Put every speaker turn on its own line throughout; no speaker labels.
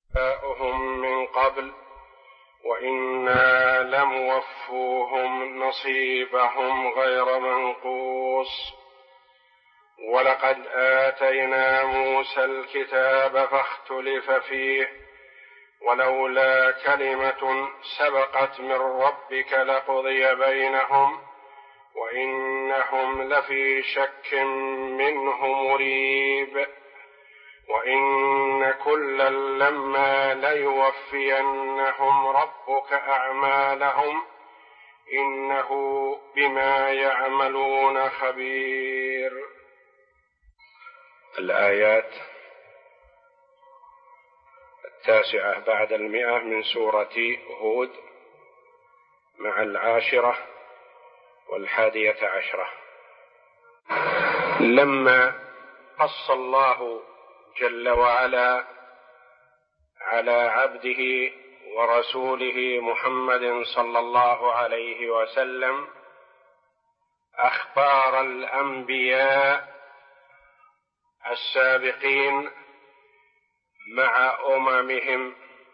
آباؤهم من قبل وإنا لموفوهم نصيبهم غير منقوص ولقد آتينا موسى الكتاب فاختلف فيه ولولا كلمة سبقت من ربك لقضي بينهم وإنهم لفي شك منه مريب وإن كلا لما ليوفينهم ربك أعمالهم إنه بما يعملون خبير. الآيات 9 بعد 100 من سورة هود مع 10 و11. لما قص الله جل وعلا على عبده ورسوله محمد صلى الله عليه وسلم أخبار الأنبياء السابقين مع أممهم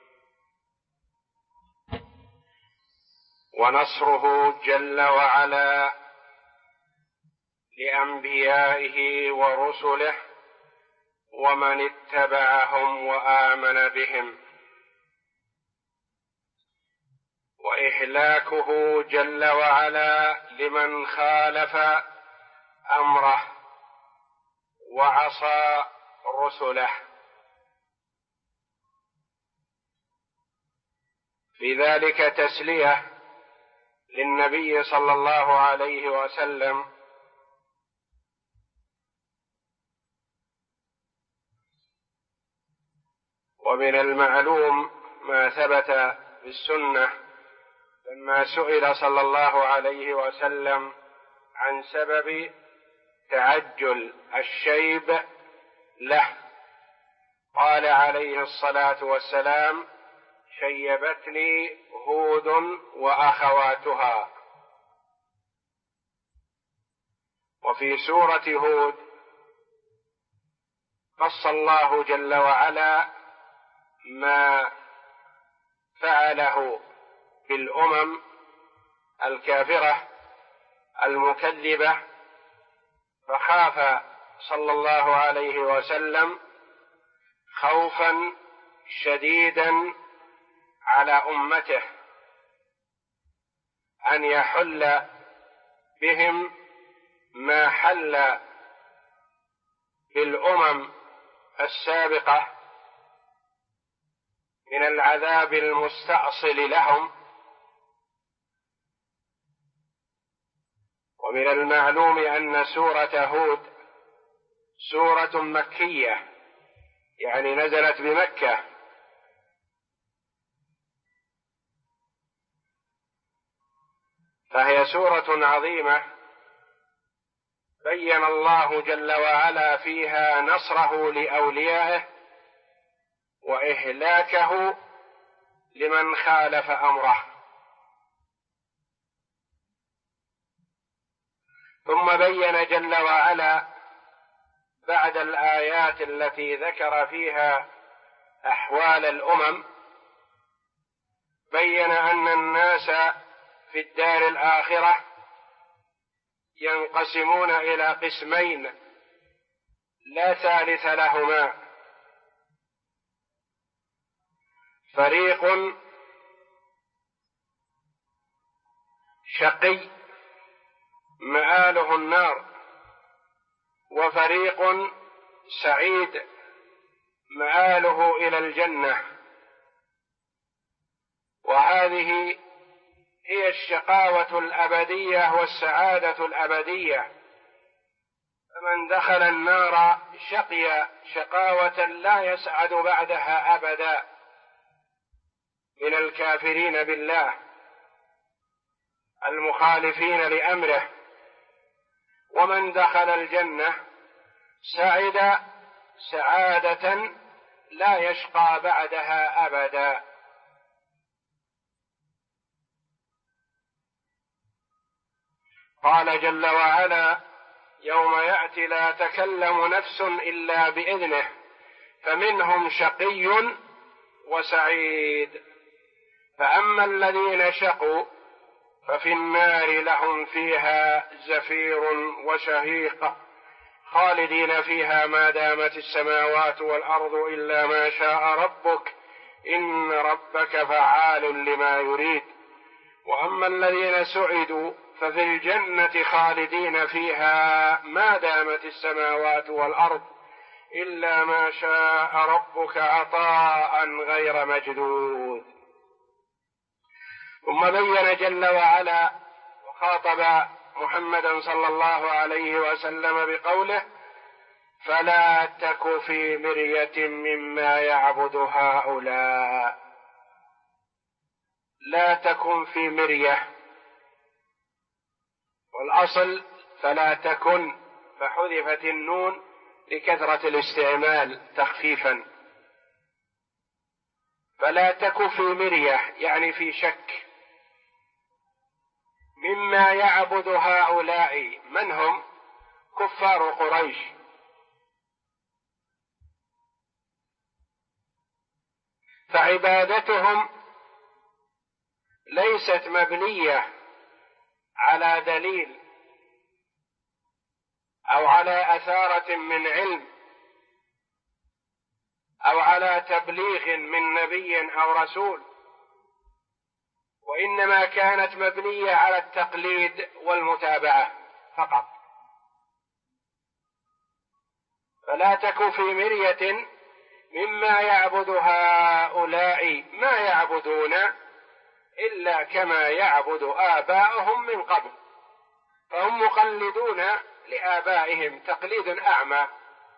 ونصره جل وعلا لأنبيائه ورسله ومن اتبعهم وآمن بهم وإهلاكه جل وعلا لمن خالف أمره وعصى رسله. في ذلك تسلية للنبي صلى الله عليه وسلم ومن المعلوم ما ثبت في السنة لما سئل صلى الله عليه وسلم عن سبب تعجل الشيب له قال عليه الصلاة والسلام: شيبتني هود وأخواتها. وفي سورة هود قص الله جل وعلا ما فعله بالأمم الكافرة المكذبة، فخاف صلى الله عليه وسلم خوفا شديدا على أمته أن يحل بهم ما حل بالأمم السابقة من العذاب المستأصل لهم. ومن المعلوم أن سورة هود سورة مكية، يعني نزلت بمكة، فهي سورة عظيمة بين الله جل وعلا فيها نصره لأوليائه وإهلاكه لمن خالف أمره. ثم بين جل وعلا بعد الآيات التي ذكر فيها أحوال الأمم، بين أن الناس في الدار الآخرة ينقسمون إلى قسمين لا ثالث لهما: فريق شقي مآله النار، وفريق سعيد مآله إلى الجنة. وهذه هي الشقاوة الأبدية والسعادة الأبدية، فمن دخل النار شقي شقاوة لا يسعد بعدها أبدا من الكافرين بالله المخالفين لأمره، ومن دخل الجنة سعد سعادة لا يشقى بعدها أبدا. قال جل وعلا: يوم يأتي لا تكلم نفس إلا بإذنه فمنهم شقي وسعيد. فأما الذين شقوا ففي النار لهم فيها زفير وشهيق خالدين فيها ما دامت السماوات والأرض إلا ما شاء ربك إن ربك فعال لما يريد. وأما الذين سعدوا ففي الجنة خالدين فيها ما دامت السماوات والأرض إلا ما شاء ربك عطاء غير مجدود. ثم بين جل وعلا وخاطب محمدا صلى الله عليه وسلم بقوله: فلا تك في مرية مما يعبد هؤلاء. لا تكن في مرية، والأصل فلا تكن، فحذفت النون لكثرة الاستعمال تخفيفا. فلا تك في مرية يعني في شك مما يعبد هؤلاء. من هم؟ كفار قريش. فعبادتهم ليست مبنية على دليل أو على أثارة من علم أو على تبليغ من نبي أو رسول، وإنما كانت مبنية على التقليد والمتابعة فقط. فلا تك في مرية مما يعبد هؤلاء، ما يعبدون إلا كما يعبد آباؤهم من قبل، فهم مقلدون لآبائهم تقليد أعمى.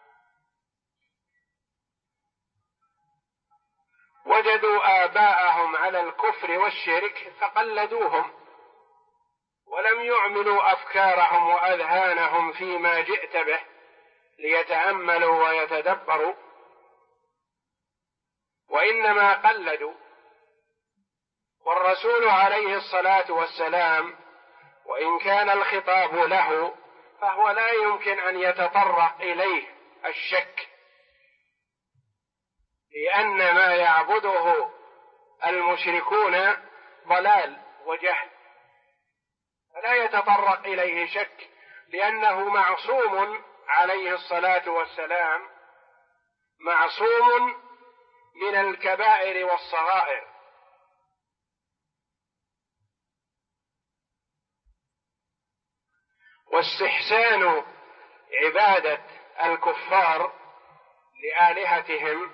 وجدوا آباءهم على الكفر والشرك فقلدوهم، ولم يعملوا أفكارهم وأذهانهم فيما جئت به ليتأملوا ويتدبروا، وإنما قلدوا. والرسول عليه الصلاة والسلام وإن كان الخطاب له فهو لا يمكن أن يتطرق إليه الشك، لأن ما يعبده المشركون ضلال وجهل، فلا يتطرق إليه شك، لأنه معصوم عليه الصلاة والسلام، معصوم من الكبائر والصغائر. واستحسان عبادة الكفار لآلهتهم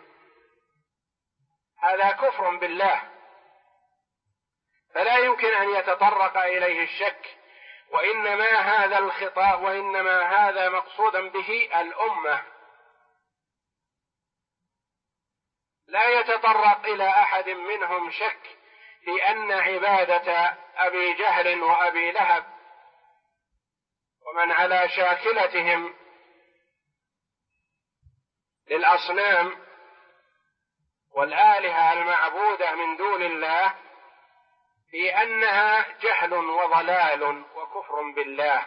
هذا كفر بالله، فلا يمكن أن يتطرق إليه الشك. وإنما هذا الخطاب وإنما هذا مقصودا به الأمة، لا يتطرق إلى أحد منهم شك في أن عبادة أبي جهل وأبي لهب ومن على شاكلتهم للأصنام والآلهة المعبودة من دون الله في أنها جهل وضلال وكفر بالله،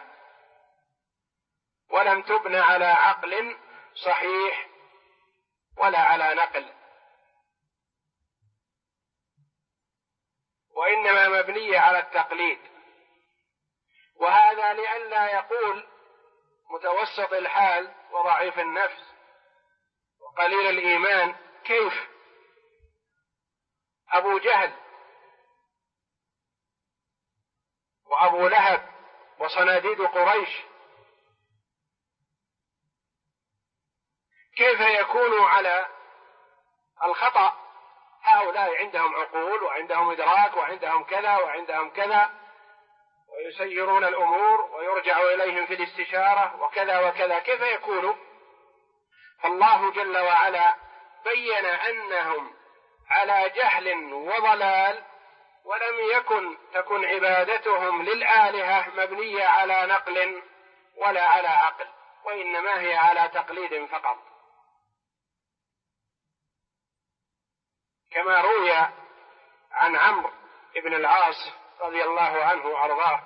ولم تبن على عقل صحيح ولا على نقل، وإنما مبنية على التقليد. وهذا لئلا يقول متوسط الحال وضعيف النفس وقليل الإيمان: كيف أبو جهل وأبو لهب وصناديد قريش كيف يكونوا على الخطأ؟ هؤلاء عندهم عقول وعندهم إدراك وعندهم كذا وعندهم كذا، ويسيرون الأمور ويرجع إليهم في الاستشارة وكذا وكذا، كيف يكونوا؟ فالله جل وعلا بين أنهم على جهل وضلال، ولم تكن عبادتهم للآلهة مبنية على نقل ولا على عقل، وإنما هي على تقليد فقط. كما روي عن عمرو بن العاص رضي الله عنه وأرضاه،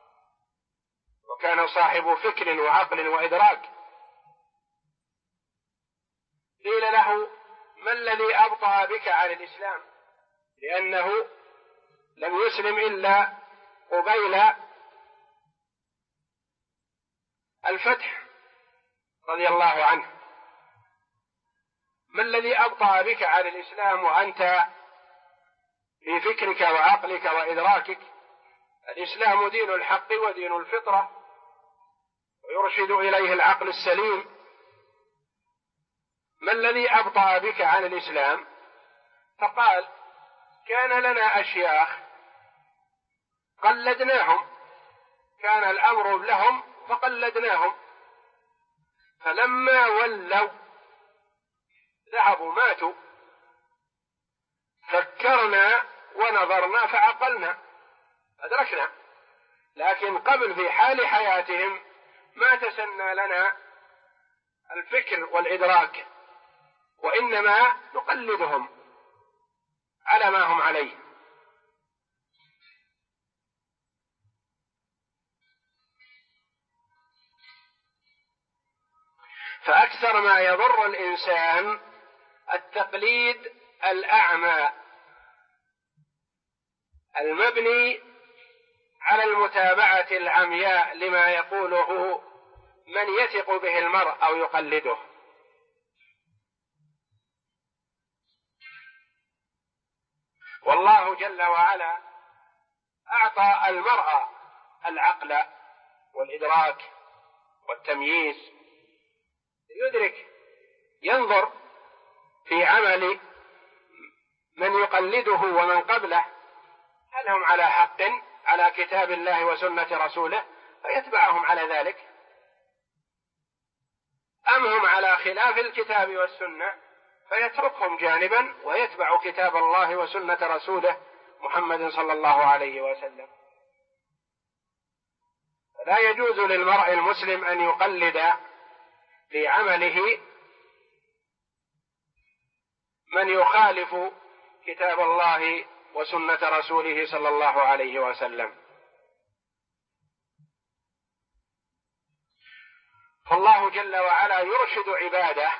وكان صاحب فكر وعقل وإدراك، قيل له: ما الذي أبطأ بك عن الإسلام؟ لأنه لم يسلم إلا قبيل الفتح رضي الله عنه. ما الذي أبطأ بك عن الإسلام وأنت في فكرك وعقلك وإدراكك الإسلام دين الحق ودين الفطرة ويرشد إليه العقل السليم؟ ما الذي أبطأ بك عن الإسلام؟ فقال: كان لنا أشياخ قلدناهم، كان الأمر لهم فقلدناهم، فلما ولوا ذهبوا ماتوا، فكرنا ونظرنا فعقلنا أدركنا، لكن قبل في حال حياتهم ما تسنى لنا الفكر والإدراك، وإنما نقلدهم على ما هم عليه. فأكثر ما يضر الإنسان التقليد الأعمى المبني على المتابعة العمياء لما يقوله من يثق به المرء أو يقلده. والله جل وعلا أعطى المرء العقل والإدراك والتمييز يدرك، ينظر في عمل من يقلده ومن قبله هل هم على حق على كتاب الله وسنة رسوله فيتبعهم على ذلك، أم هم على خلاف الكتاب والسنة فيتركهم جانبا ويتبع كتاب الله وسنة رسوله محمد صلى الله عليه وسلم. فلا يجوز للمرء المسلم أن يقلد في عمله من يخالف كتاب الله وسنة رسوله صلى الله عليه وسلم. فالله جل وعلا يرشد عباده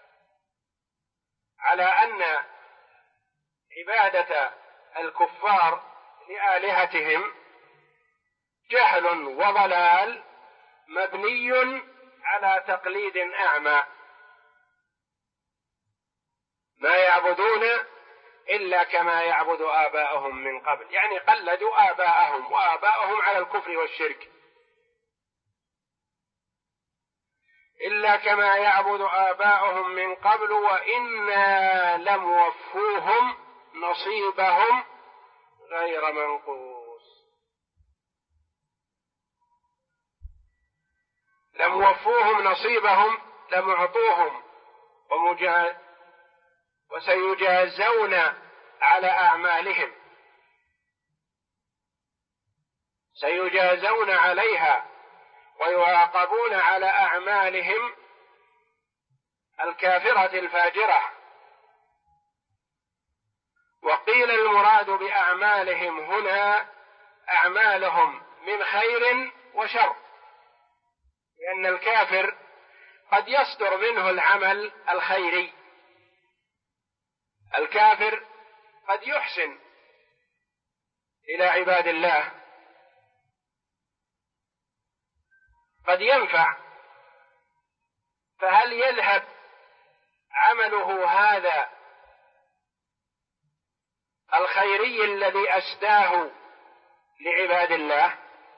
على أن عبادة الكفار لآلهتهم جهل وضلال مبني على تقليد أعمى، ما يعبدون إلا كما يعبد آباءهم من قبل، يعني قلدوا آباءهم وآباءهم على الكفر والشرك، إلا كما يعبد آباءهم من قبل وإنا لموفوهم نصيبهم غير منقوص. لموفوهم نصيبهم لمعطوهم وسيجازون على أعمالهم، سيجازون عليها ويعاقبون على أعمالهم الكافرة الفاجرة. وقيل المراد بأعمالهم هنا أعمالهم من خير وشر، لأن الكافر قد يصدر منه العمل الخيري، الكافر قد يحسن إلى عباد الله، قد ينفع، فهل يذهب عمله هذا الخيري الذي أسداه لعباد الله؟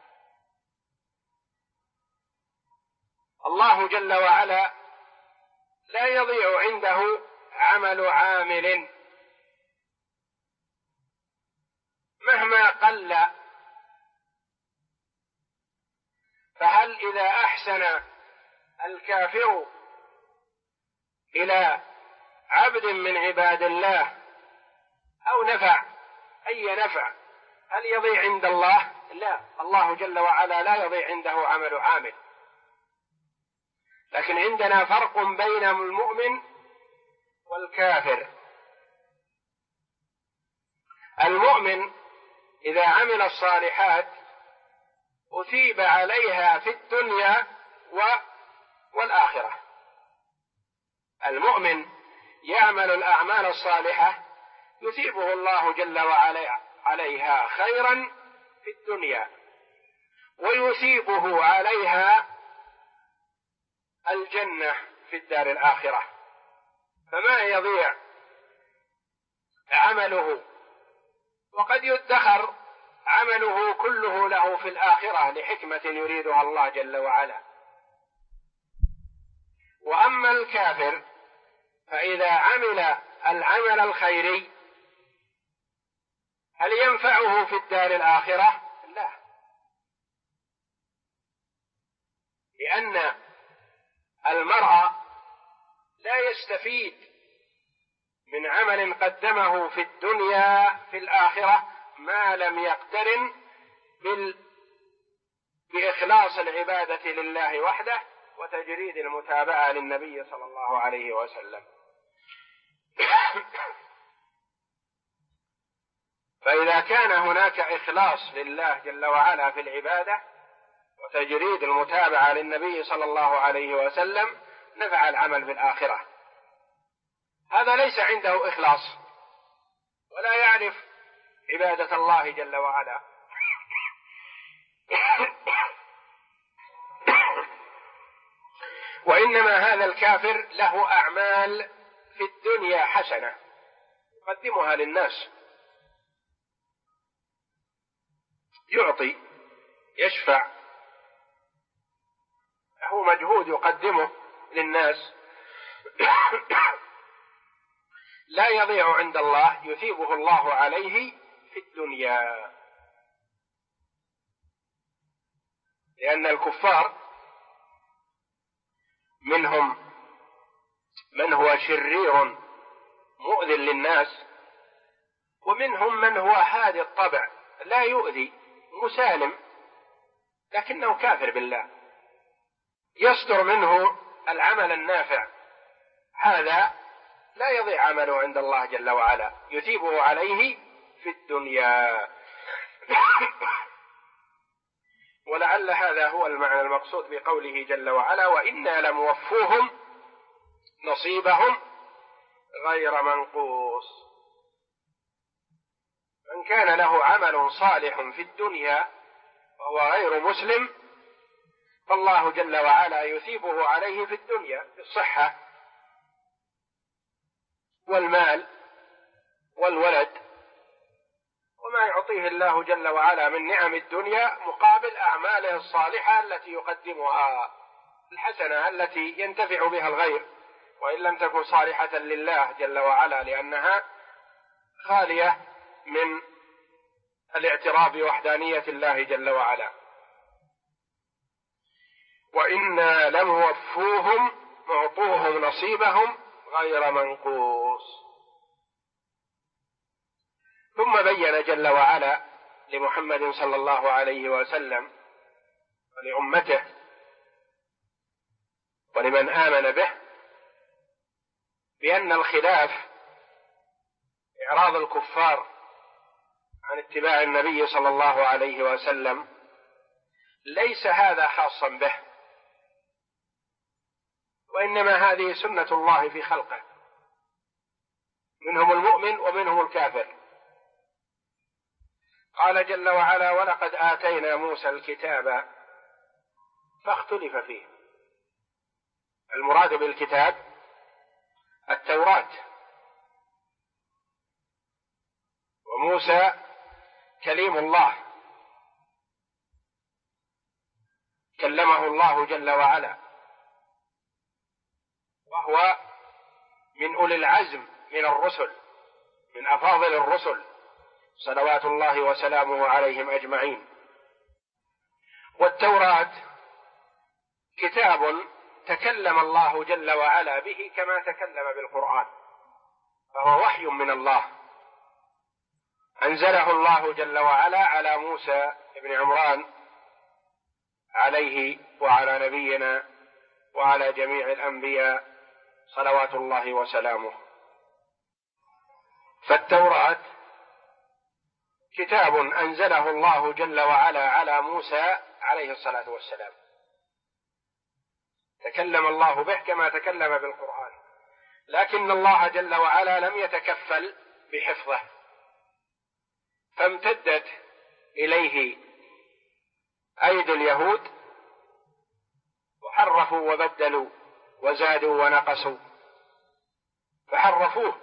الله جل وعلا لا يضيع عنده عمل عامل مهما قل. فهل إذا أحسن الكافر إلى عبد من عباد الله أو نفع أي نفع هل يضيع عند الله؟ لا، الله جل وعلا لا يضيع عنده عمل عامل. لكن عندنا فرق بين المؤمن والكافر. المؤمن إذا عمل الصالحات أثيب عليها في الدنيا والآخرة. المؤمن يعمل الأعمال الصالحة يثيبه الله جل وعلا عليها خيرا في الدنيا، ويثيبه عليها الجنة في الدار الآخرة. فما يضيع عمله، وقد يدخر عمله كله له في الآخرة لحكمة يريدها الله جل وعلا. وأما الكافر فإذا عمل العمل الخيري هل ينفعه في الدار الآخرة؟ لا، لأن المرء لا يستفيد من عمل قدمه في الدنيا في الآخرة ما لم يقترن بإخلاص العبادة لله وحده وتجريد المتابعة للنبي صلى الله عليه وسلم. فإذا كان هناك إخلاص لله جل وعلا في العبادة وتجريد المتابعة للنبي صلى الله عليه وسلم نفع العمل في الآخرة. هذا ليس عنده إخلاص ولا يعرف عبادة الله جل وعلا، وإنما هذا الكافر له أعمال في الدنيا حسنة يقدمها للناس، يعطي، يشفع، له مجهود يقدمه للناس لا يضيع عند الله، يثيبه الله عليه في الدنيا. لأن الكفار منهم من هو شرير مؤذٍ للناس، ومنهم من هو هادي الطبع لا يؤذي مسالم لكنه كافر بالله، يصدر منه العمل النافع، هذا لا يضيع عمله عند الله جل وعلا، يثيبه عليه في الدنيا. ولعل هذا هو المعنى المقصود بقوله جل وعلا: وإنا لموفوهم نصيبهم غير منقوص. من كان له عمل صالح في الدنيا وهو غير مسلم فالله جل وعلا يثيبه عليه في الدنيا بالصحة والمال والولد وما يعطيه الله جل وعلا من نعم الدنيا مقابل أعماله الصالحة التي يقدمها، الحسنة التي ينتفع بها الغير وإن لم تكن صالحة لله جل وعلا، لأنها خالية من الاعتراف بوحدانية الله جل وعلا. وإنا لموفوهم نعطوهم نصيبهم غير منقوص. ثم بين جل وعلا لمحمد صلى الله عليه وسلم ولأمته ولمن آمن به بأن الخلاف إعراض الكفار عن اتباع النبي صلى الله عليه وسلم ليس هذا خاصا به، وإنما هذه سنة الله في خلقه، منهم المؤمن ومنهم الكافر. قال جل وعلا: ولقد آتينا موسى الكتاب فاختلف فيه. المراد بالكتاب التوراة، وموسى كليم الله كلمه الله جل وعلا، وهو من أولي العزم من الرسل، من أفاضل الرسل صلوات الله وسلامه عليهم أجمعين. والتوراة كتاب تكلم الله جل وعلا به كما تكلم بالقرآن، فهو وحي من الله أنزله الله جل وعلا على موسى بن عمران عليه وعلى نبينا وعلى جميع الأنبياء صلوات الله وسلامه. فالتوراة كتاب أنزله الله جل وعلا على موسى عليه الصلاة والسلام، تكلم الله به كما تكلم بالقرآن، لكن الله جل وعلا لم يتكفل بحفظه، فامتدت إليه أيدي اليهود وحرفوا وبدلوا وزادوا ونقصوا فحرفوه.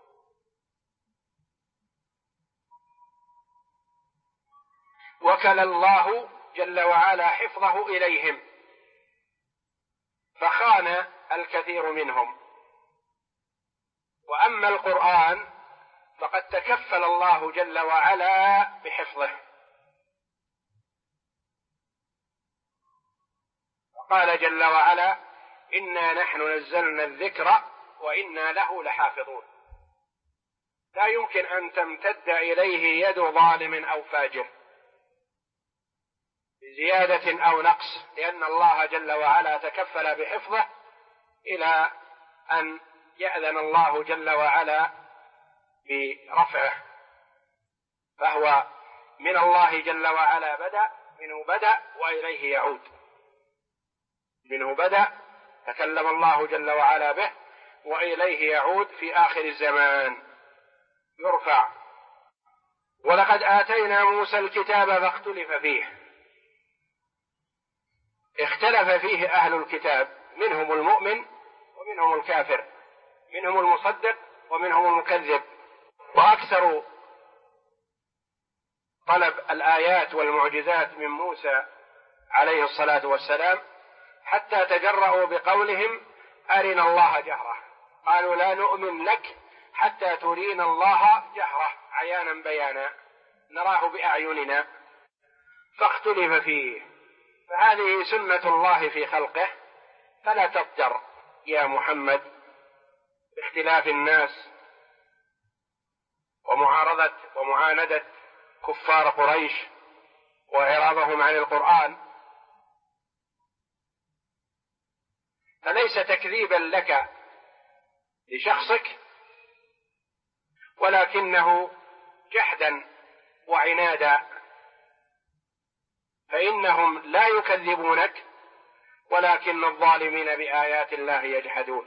وكل الله جل وعلا حفظه إليهم فخان الكثير منهم. وأما القرآن فقد تكفل الله جل وعلا بحفظه، قال جل وعلا: إنا نحن نزلنا الذكر وإنا له لحافظون. لا يمكن أن تمتد إليه يد ظالم أو فاجر بزيادة أو نقص، لأن الله جل وعلا تكفل بحفظه إلى أن يأذن الله جل وعلا برفعه، فهو من الله جل وعلا منه بدأ وإليه يعود. منه بدأ تكلم الله جل وعلا به وإليه يعود في آخر الزمان يرفع. ولقد آتينا موسى الكتاب فاختلف فيه. اختلف فيه أهل الكتاب، منهم المؤمن ومنهم الكافر، منهم المصدق ومنهم المكذب. وأكثر طلب الآيات والمعجزات من موسى عليه الصلاة والسلام حتى تجرؤوا بقولهم: أرنا الله جهرة. قالوا: لا نؤمن لك حتى ترينا الله جهرة عيانا بيانا نراه بأعيننا. فاختلف فيه، فهذه سنة الله في خلقه، فلا تضجر يا محمد باختلاف الناس ومعارضة ومعاندة كفار قريش وإعراضهم عن القرآن، فليس تكذيبا لك لشخصك، ولكنه جحدا وعنادا، فإنهم لا يكذبونك ولكن الظالمين بآيات الله يجحدون.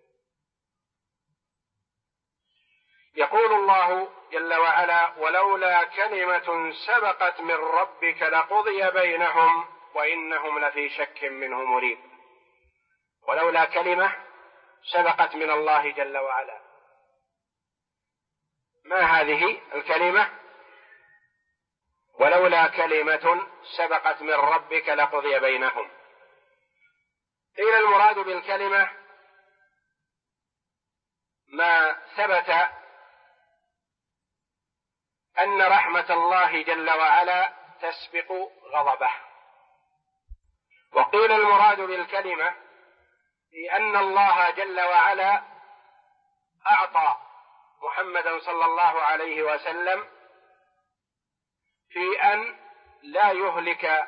يقول الله جل وعلا: ولولا كلمة سبقت من ربك لقضي بينهم وإنهم لفي شك منه مريب. ولولا كلمة سبقت من الله جل وعلا. ما هذه الكلمة؟ ولولا كلمة سبقت من ربك لقضي بينهم. قيل المراد بالكلمة ما ثبت أن رحمة الله جل وعلا تسبق غضبه. وقيل المراد بالكلمة لأن الله جل وعلا أعطى محمدا صلى الله عليه وسلم في أن لا يهلك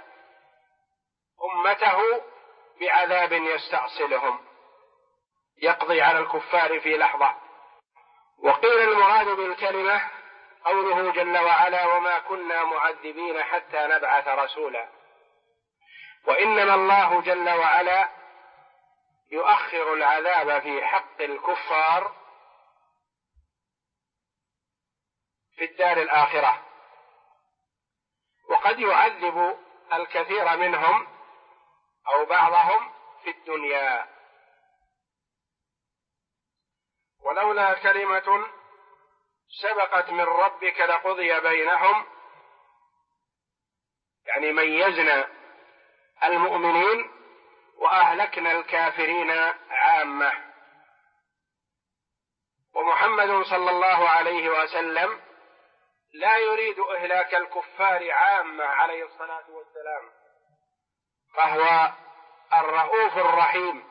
أمته بعذاب يستأصلهم يقضي على الكفار في لحظة. وقيل المراد بالكلمة قوله جل وعلا: وما كنا معذبين حتى نبعث رسولا. وإنما الله جل وعلا يؤخر العذاب في حق الكفار في الدار الآخرة، وقد يعذب الكثير منهم أو بعضهم في الدنيا. ولولا كلمة سبقت من ربك لقضي بينهم، يعني ميزنا المؤمنين وأهلكنا الكافرين عامة. ومحمد صلى الله عليه وسلم لا يريد إهلاك الكفار عامة عليه الصلاة والسلام، فهو الرؤوف الرحيم.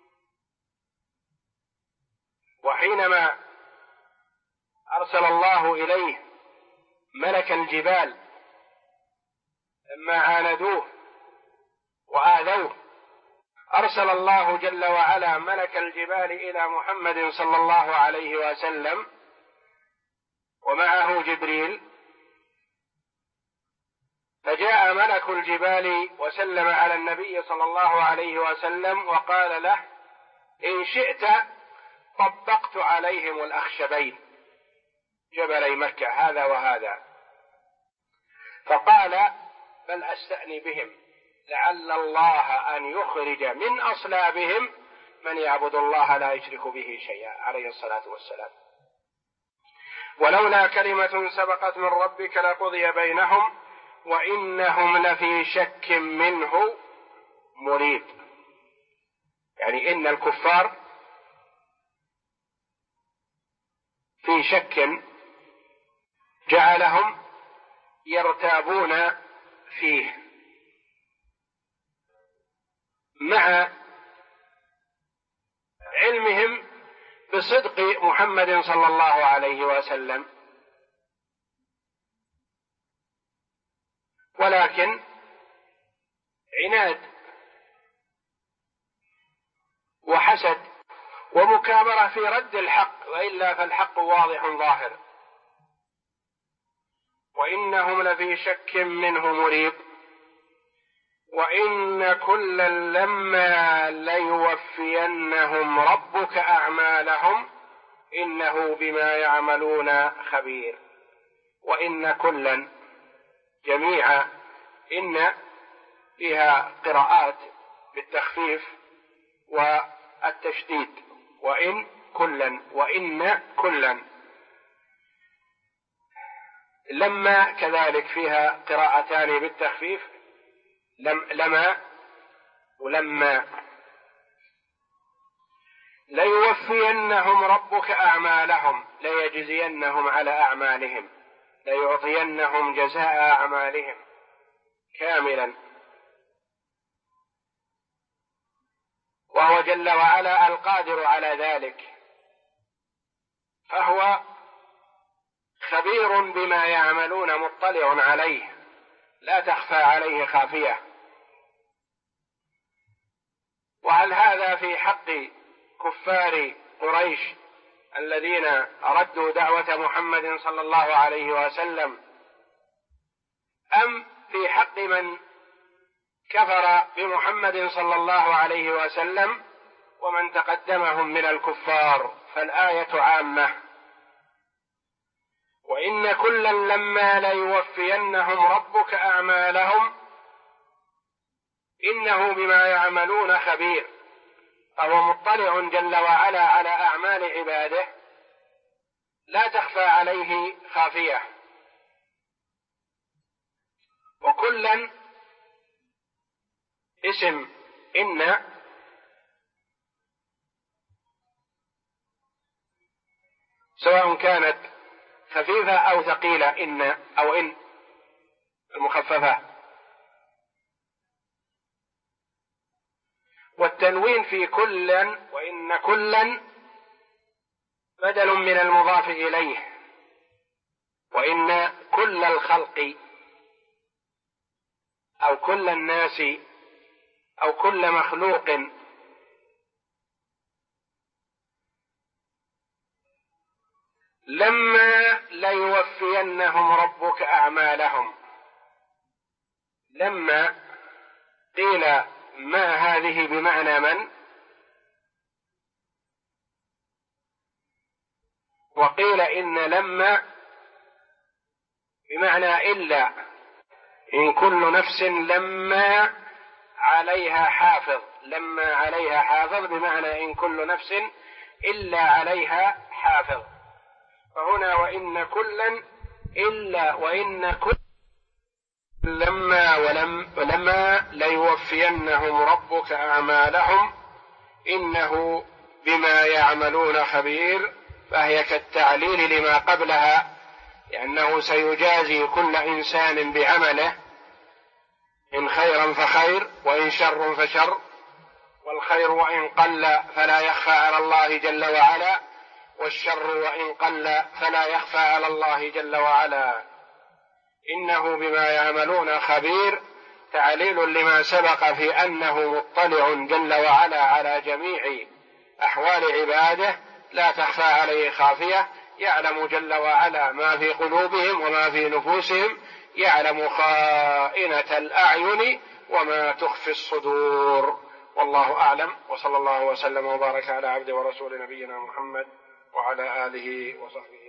وحينما أرسل الله إليه ملك الجبال لما عاندوه وآذوه، أرسل الله جل وعلا ملك الجبال إلى محمد صلى الله عليه وسلم ومعه جبريل، فجاء ملك الجبال وسلم على النبي صلى الله عليه وسلم وقال له: إن شئت طبقت عليهم الأخشبين جبلي مكة هذا وهذا، فقال بل أستأني بهم لعل الله أن يخرج من أصلابهم من يعبد الله لا يشرك به شيئا عليه الصلاة والسلام. ولولا كلمة سبقت من ربك لقضي بينهم وإنهم لفي شك منه مريب. يعني إن الكفار في شك جعلهم يرتابون فيه، مع علمهم بصدق محمد صلى الله عليه وسلم، ولكن عناد وحسد ومكابرة في رد الحق، وإلا فالحق واضح ظاهر. وإنهم لفي شك منه مريب وإن كلا لما ليوفينهم ربك أعمالهم إنه بما يعملون خبير. وإن كلا جميع إن فيها قراءات بالتخفيف والتشديد، وإن كلا وإن كلا. لما كذلك فيها قراءتان بالتخفيف، لما ولما. ليوفينهم ربك أعمالهم ليجزينهم على أعمالهم ليعطينهم جزاء أعمالهم كاملا. وهو جل وعلا القادر على ذلك، فهو خبير بما يعملون مطلع عليه، لا تخفى عليه خافية. وهل هذا في حق كفار قريش الذين ردوا دعوة محمد صلى الله عليه وسلم، أم في حق من كفر بمحمد صلى الله عليه وسلم ومن تقدمهم من الكفار؟ فالآية عامة. وإن كلا لما ليوفينهم ربك أعمالهم إنه بما يعملون خبير، فهو مطلع جل وعلا على أعمال عباده لا تخفى عليه خافية. وكلا اسم إن سواء كانت خفيفة أو ثقيلة، إن أو إن المخففة. والتنوين في كلا وإن كلا بدل من المضاف إليه، وإن كل الخلق أو كل الناس أو كل مخلوق لما ليوفينهم ربك أعمالهم. لما قيل ما هذه بمعنى من، وقيل إن لما بمعنى إلا، إن كل نفس لما عليها حافظ. لما عليها حافظ بمعنى إن كل نفس إلا عليها حافظ. فهنا وإن كلا إلا وإن كل ولما ليوفينهم ربك أعمالهم إنه بما يعملون خبير، فهي كالتعليل لما قبلها، لأنه سيجازي كل إنسان بعمله، إن خيرا فخير وإن شر فشر، والخير وإن قل فلا يخفى على الله جل وعلا، والشر وإن قل فلا يخفى على الله جل وعلا. إنه بما يعملون خبير تعليل لما سبق في أنه مطلع جل وعلا على جميع أحوال عباده لا تخفى عليه خافية، يعلم جل وعلا ما في قلوبهم وما في نفوسهم، يعلم خائنة الأعين وما تخفي الصدور، والله أعلم، وصلى الله وسلم وبارك على عبده ورسول نبينا محمد وعلى آله وصحبه.